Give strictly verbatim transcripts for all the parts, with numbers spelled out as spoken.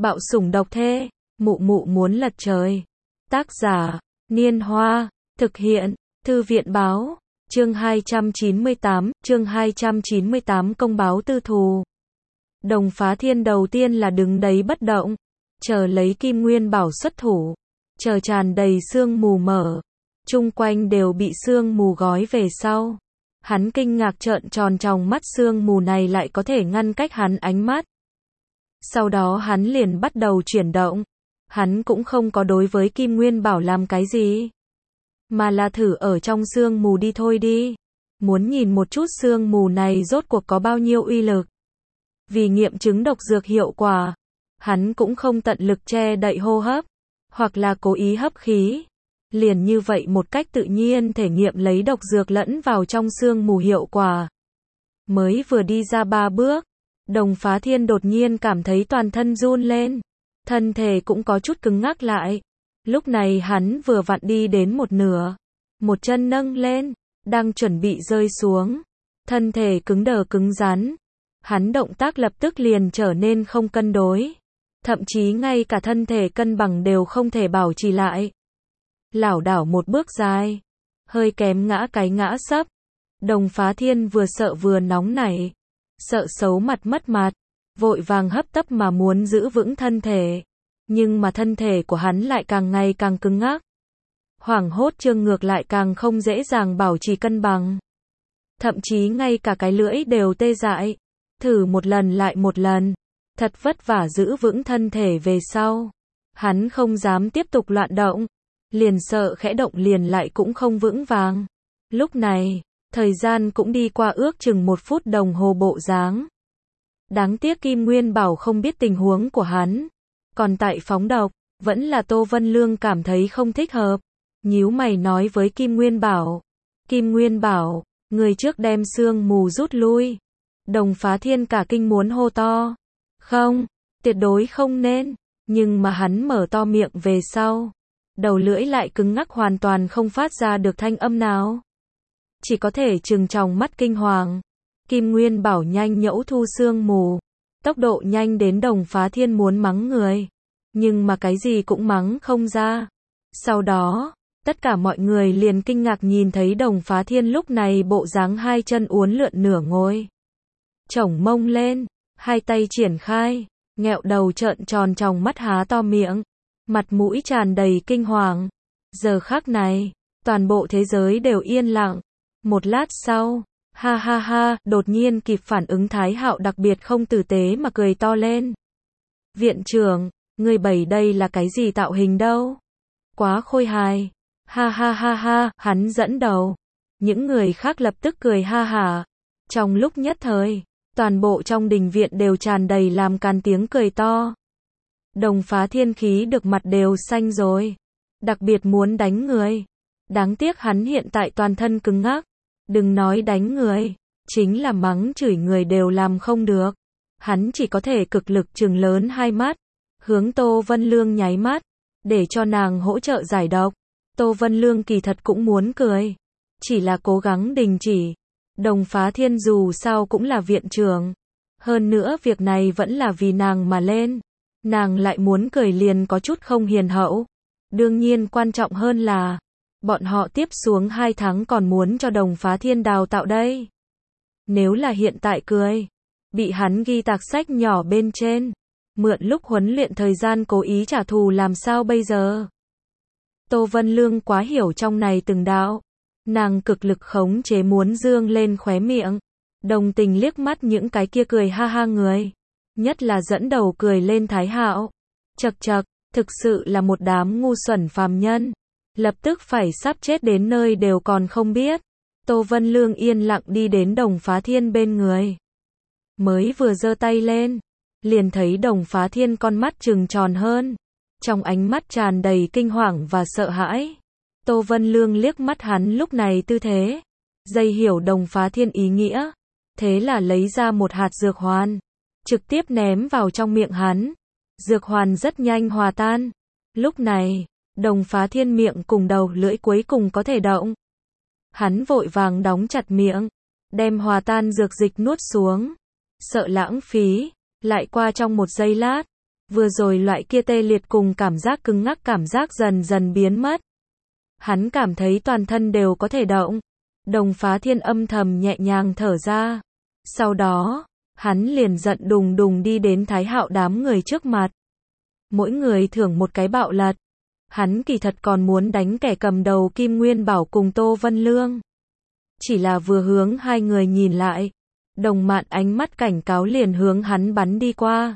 Bạo sủng độc thế, mụ mụ muốn lật trời. Tác giả, Niên Hoa, thực hiện, Thư viện báo, chương hai trăm chín mươi tám, chương hai trăm chín mươi tám công báo tư thù. Đồng Phá Thiên đầu tiên là đứng đấy bất động, chờ lấy Kim Nguyên Bảo xuất thủ, chờ tràn đầy sương mù mở, chung quanh đều bị sương mù gói về sau. Hắn kinh ngạc trợn tròn tròng mắt, sương mù này lại có thể ngăn cách hắn ánh mắt. Sau đó hắn liền bắt đầu chuyển động. Hắn cũng không có đối với Kim Nguyên Bảo làm cái gì, mà là thử ở trong sương mù đi thôi đi. Muốn nhìn một chút sương mù này rốt cuộc có bao nhiêu uy lực. Vì nghiệm chứng độc dược hiệu quả, hắn cũng không tận lực che đậy hô hấp, hoặc là cố ý hấp khí. Liền như vậy một cách tự nhiên thể nghiệm lấy độc dược lẫn vào trong sương mù hiệu quả. Mới vừa đi ra ba bước, Đồng Phá Thiên đột nhiên cảm thấy toàn thân run lên. Thân thể cũng có chút cứng ngắc lại. Lúc này hắn vừa vặn đi đến một nửa. Một chân nâng lên, đang chuẩn bị rơi xuống. Thân thể cứng đờ cứng rắn. Hắn động tác lập tức liền trở nên không cân đối. Thậm chí ngay cả thân thể cân bằng đều không thể bảo trì lại. Lảo đảo một bước dài. Hơi kém ngã cái ngã sấp. Đồng Phá Thiên vừa sợ vừa nóng nảy. Sợ xấu mặt mất mặt. Vội vàng hấp tấp mà muốn giữ vững thân thể. Nhưng mà thân thể của hắn lại càng ngày càng cứng ngắc. Hoảng hốt trương ngược lại càng không dễ dàng bảo trì cân bằng. Thậm chí ngay cả cái lưỡi đều tê dại. Thử một lần lại một lần. Thật vất vả giữ vững thân thể về sau. Hắn không dám tiếp tục loạn động. Liền sợ khẽ động liền lại cũng không vững vàng. Lúc này, thời gian cũng đi qua ước chừng một phút đồng hồ bộ dáng. Đáng tiếc Kim Nguyên Bảo không biết tình huống của hắn. Còn tại phóng độc, vẫn là Tô Vân Lương cảm thấy không thích hợp. Nhíu mày nói với Kim Nguyên Bảo. Kim Nguyên Bảo, người trước đem sương mù rút lui. Đồng Phá Thiên cả kinh muốn hô to. Không, tuyệt đối không nên. Nhưng mà hắn mở to miệng về sau. Đầu lưỡi lại cứng ngắc hoàn toàn không phát ra được thanh âm nào. Chỉ có thể trừng tròng mắt kinh hoàng. Kim Nguyên Bảo nhanh nhẩu thu sương mù. Tốc độ nhanh đến Đồng Phá Thiên muốn mắng người. Nhưng mà cái gì cũng mắng không ra. Sau đó, tất cả mọi người liền kinh ngạc nhìn thấy Đồng Phá Thiên lúc này bộ dáng hai chân uốn lượn nửa ngồi. Chổng mông lên, hai tay triển khai, nghẹo đầu trợn tròn tròng mắt há to miệng. Mặt mũi tràn đầy kinh hoàng. Giờ khắc này, toàn bộ thế giới đều yên lặng. Một lát sau, ha ha ha, đột nhiên kịp phản ứng Thái Hạo đặc biệt không tử tế mà cười to lên. Viện trưởng, người bày đây là cái gì tạo hình đâu? Quá khôi hài. Ha ha ha ha, hắn dẫn đầu. Những người khác lập tức cười ha hả. Trong lúc nhất thời, toàn bộ trong đình viện đều tràn đầy làm càn tiếng cười to. Đồng Phá Thiên khí được mặt đều xanh rồi. Đặc biệt muốn đánh người. Đáng tiếc hắn hiện tại toàn thân cứng ngắc. Đừng nói đánh người, chính là mắng chửi người đều làm không được. Hắn chỉ có thể cực lực trừng lớn hai mắt, hướng Tô Vân Lương nháy mắt, để cho nàng hỗ trợ giải độc. Tô Vân Lương kỳ thật cũng muốn cười, chỉ là cố gắng đình chỉ. Đồng Phá Thiên dù sao cũng là viện trưởng. Hơn nữa việc này vẫn là vì nàng mà lên. Nàng lại muốn cười liền có chút không hiền hậu. Đương nhiên quan trọng hơn là bọn họ tiếp xuống hai tháng còn muốn cho Đồng Phá Thiên đào tạo đây. Nếu là hiện tại cười, bị hắn ghi tạc sách nhỏ bên trên, mượn lúc huấn luyện thời gian cố ý trả thù làm sao bây giờ? Tô Vân Lương quá hiểu trong này từng đạo. Nàng cực lực khống chế muốn dương lên khóe miệng. Đồng tình liếc mắt những cái kia cười ha ha người. Nhất là dẫn đầu cười lên Thái Hạo. Chậc chậc, thực sự là một đám ngu xuẩn phàm nhân. Lập tức phải sắp chết đến nơi đều còn không biết. Tô Vân Lương yên lặng đi đến Đồng Phá Thiên bên người. Mới vừa giơ tay lên, liền thấy Đồng Phá Thiên con mắt trừng tròn hơn. Trong ánh mắt tràn đầy kinh hoàng và sợ hãi. Tô Vân Lương liếc mắt hắn lúc này tư thế. Dây hiểu Đồng Phá Thiên ý nghĩa. Thế là lấy ra một hạt dược hoàn. Trực tiếp ném vào trong miệng hắn. Dược hoàn rất nhanh hòa tan. Lúc này, Đồng Phá Thiên miệng cùng đầu lưỡi cuối cùng có thể động. Hắn vội vàng đóng chặt miệng, đem hòa tan dược dịch nuốt xuống. Sợ lãng phí, lại qua trong một giây lát, Vừa rồi loại kia tê liệt cùng cảm giác cứng ngắc cảm giác dần dần biến mất. Hắn cảm thấy toàn thân đều có thể động. Đồng Phá Thiên âm thầm nhẹ nhàng thở ra. Sau đó, hắn liền giận đùng đùng đi đến Thái Hạo đám người trước mặt. Mỗi người thưởng một cái bạo lật. Hắn kỳ thật còn muốn đánh kẻ cầm đầu Kim Nguyên Bảo cùng Tô Vân Lương. Chỉ là vừa hướng hai người nhìn lại, Đồng Mạn ánh mắt cảnh cáo liền hướng hắn bắn đi qua.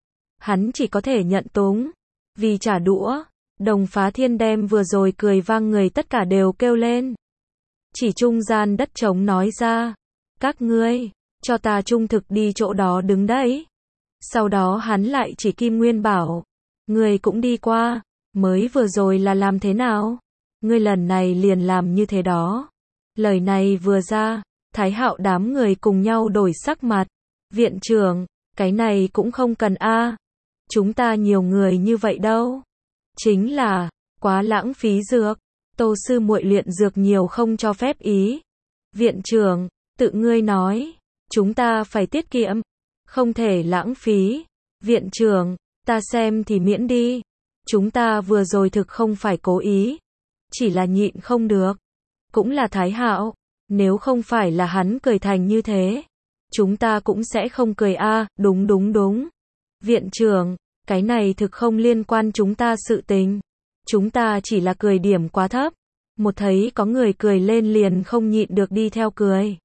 Hắn chỉ có thể nhận túng. Vì trả đũa, Đồng Phá Thiên đem vừa rồi cười vang người tất cả đều kêu lên. Chỉ trung gian đất trống nói ra. Các ngươi, cho ta trung thực đi chỗ đó đứng đấy. Sau đó hắn lại chỉ Kim Nguyên Bảo. Ngươi cũng đi qua. Mới vừa rồi là làm thế nào? Ngươi lần này liền làm như thế đó. Lời này vừa ra, Thái Hạo đám người cùng nhau đổi sắc mặt. Viện trưởng, cái này cũng không cần a. Chúng ta nhiều người như vậy đâu. Chính là, quá lãng phí dược. Tô sư muội luyện dược nhiều không cho phép ý. Viện trưởng, tự ngươi nói. Chúng ta phải tiết kiệm. Không thể lãng phí. Viện trưởng, ta xem thì miễn đi. Chúng ta vừa rồi thực không phải cố ý. Chỉ là nhịn không được. Cũng là Thái Hạo. Nếu không phải là hắn cười thành như thế. Chúng ta cũng sẽ không cười a. À, đúng đúng đúng. Viện trưởng, cái này thực không liên quan chúng ta sự tình. Chúng ta chỉ là cười điểm quá thấp. Một thấy có người cười lên liền không nhịn được đi theo cười.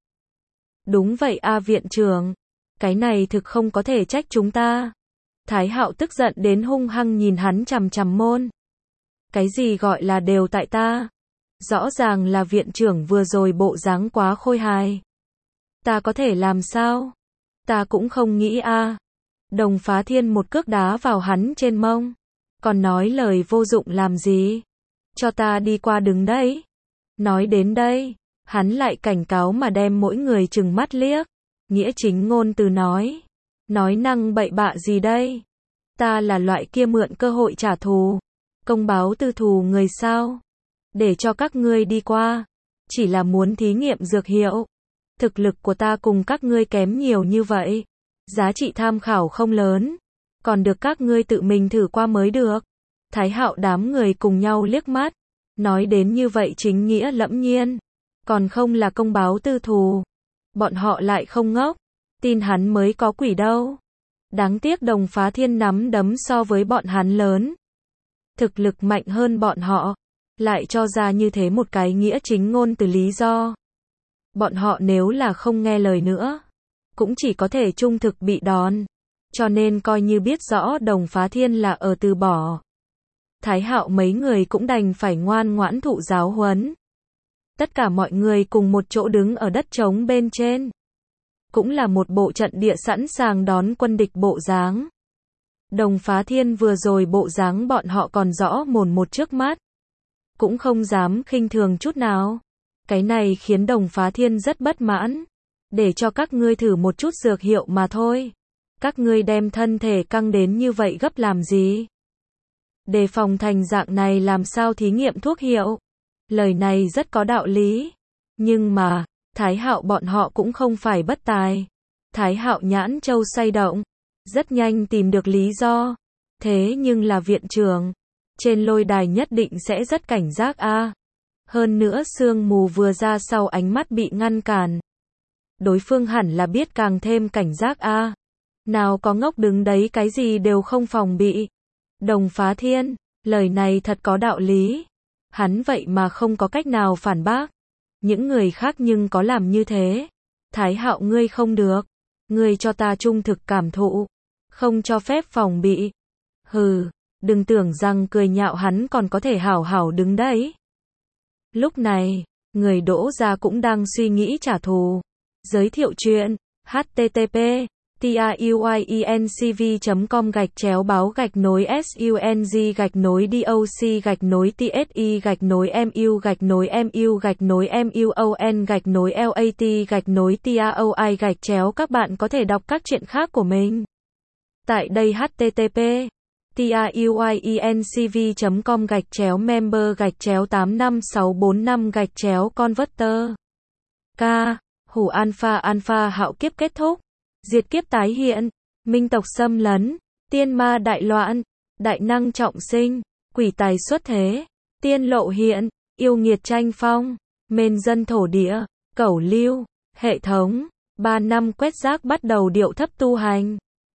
Đúng vậy a à, viện trưởng. Cái này thực không có thể trách chúng ta. Thái Hạo tức giận đến hung hăng nhìn hắn chằm chằm môn. Cái gì gọi là đều tại ta? Rõ ràng là viện trưởng vừa rồi bộ dáng quá khôi hài. Ta có thể làm sao? Ta cũng không nghĩ a. À. Đồng Phá Thiên một cước đá vào hắn trên mông. Còn nói lời vô dụng làm gì? Cho ta đi qua đứng đấy. Nói đến đây, hắn lại cảnh cáo mà đem mỗi người trừng mắt liếc. Nghĩa chính ngôn từ nói. Nói năng bậy bạ gì đây? Ta là loại kia mượn cơ hội trả thù. Công báo tư thù người sao? Để cho các ngươi đi qua. Chỉ là muốn thí nghiệm dược hiệu. Thực lực của ta cùng các ngươi kém nhiều như vậy. Giá trị tham khảo không lớn. Còn được các ngươi tự mình thử qua mới được. Thái Hạo đám người cùng nhau liếc mắt. Nói đến như vậy chính nghĩa lẫm nhiên. Còn không là công báo tư thù. Bọn họ lại không ngốc. Tin hắn mới có quỷ đâu. Đáng tiếc Đồng Phá Thiên nắm đấm so với bọn hắn lớn. Thực lực mạnh hơn bọn họ. Lại cho ra như thế một cái nghĩa chính ngôn từ lý do. Bọn họ nếu là không nghe lời nữa. Cũng chỉ có thể trung thực bị đòn. Cho nên coi như biết rõ Đồng Phá Thiên là ở từ bỏ. Thái Hạo mấy người cũng đành phải ngoan ngoãn thụ giáo huấn. Tất cả mọi người cùng một chỗ đứng ở đất trống bên trên. Cũng là một bộ trận địa sẵn sàng đón quân địch bộ dáng. Đồng Phá Thiên vừa rồi bộ dáng bọn họ còn rõ mồn một trước mắt. Cũng không dám khinh thường chút nào. Cái này khiến Đồng Phá Thiên rất bất mãn. Để cho các ngươi thử một chút dược hiệu mà thôi. Các ngươi đem thân thể căng đến như vậy gấp làm gì? Đề phòng thành dạng này làm sao thí nghiệm thuốc hiệu? Lời này rất có đạo lý. Nhưng mà, Thái Hạo bọn họ cũng không phải bất tài. Thái Hạo nhãn châu say động. Rất nhanh tìm được lý do. Thế nhưng là viện trưởng. Trên lôi đài nhất định sẽ rất cảnh giác a. À. Hơn nữa sương mù vừa ra sau ánh mắt bị ngăn cản. Đối phương hẳn là biết càng thêm cảnh giác a. À. Nào có ngốc đứng đấy cái gì đều không phòng bị. Đồng Phá Thiên, lời này thật có đạo lý. Hắn vậy mà không có cách nào phản bác. Những người khác nhưng có làm như thế. Thái Hạo ngươi không được. Ngươi cho ta trung thực cảm thụ. Không cho phép phòng bị. Hừ, đừng tưởng rằng cười nhạo hắn còn có thể hảo hảo đứng đấy. Lúc này, người Đỗ gia cũng đang suy nghĩ trả thù. Giới thiệu chuyện. H T T P truyencv chấm com gạch chéo báo gạch nối sung gạch nối doc gạch nối tsi gạch nối mu gạch nối mu gạch nối muon gạch nối lat gạch nối taoi gạch chéo. Các bạn có thể đọc các chuyện khác của mình tại đây. H T T P truyencv chấm com gạch chéo member gạch chéo tám năm sáu bốn năm gạch chéo converter. K. Hủ alpha alpha hạo kiếp kết thúc. Diệt kiếp tái hiện. Minh tộc xâm lấn. tiên ma đại loạn, đại năng trọng sinh, quỷ tài xuất thế, tiên lộ hiện, yêu nghiệt tranh phong, mên dân thổ địa, cẩu lưu, hệ thống, ba năm quét rác bắt đầu điệu thấp tu hành.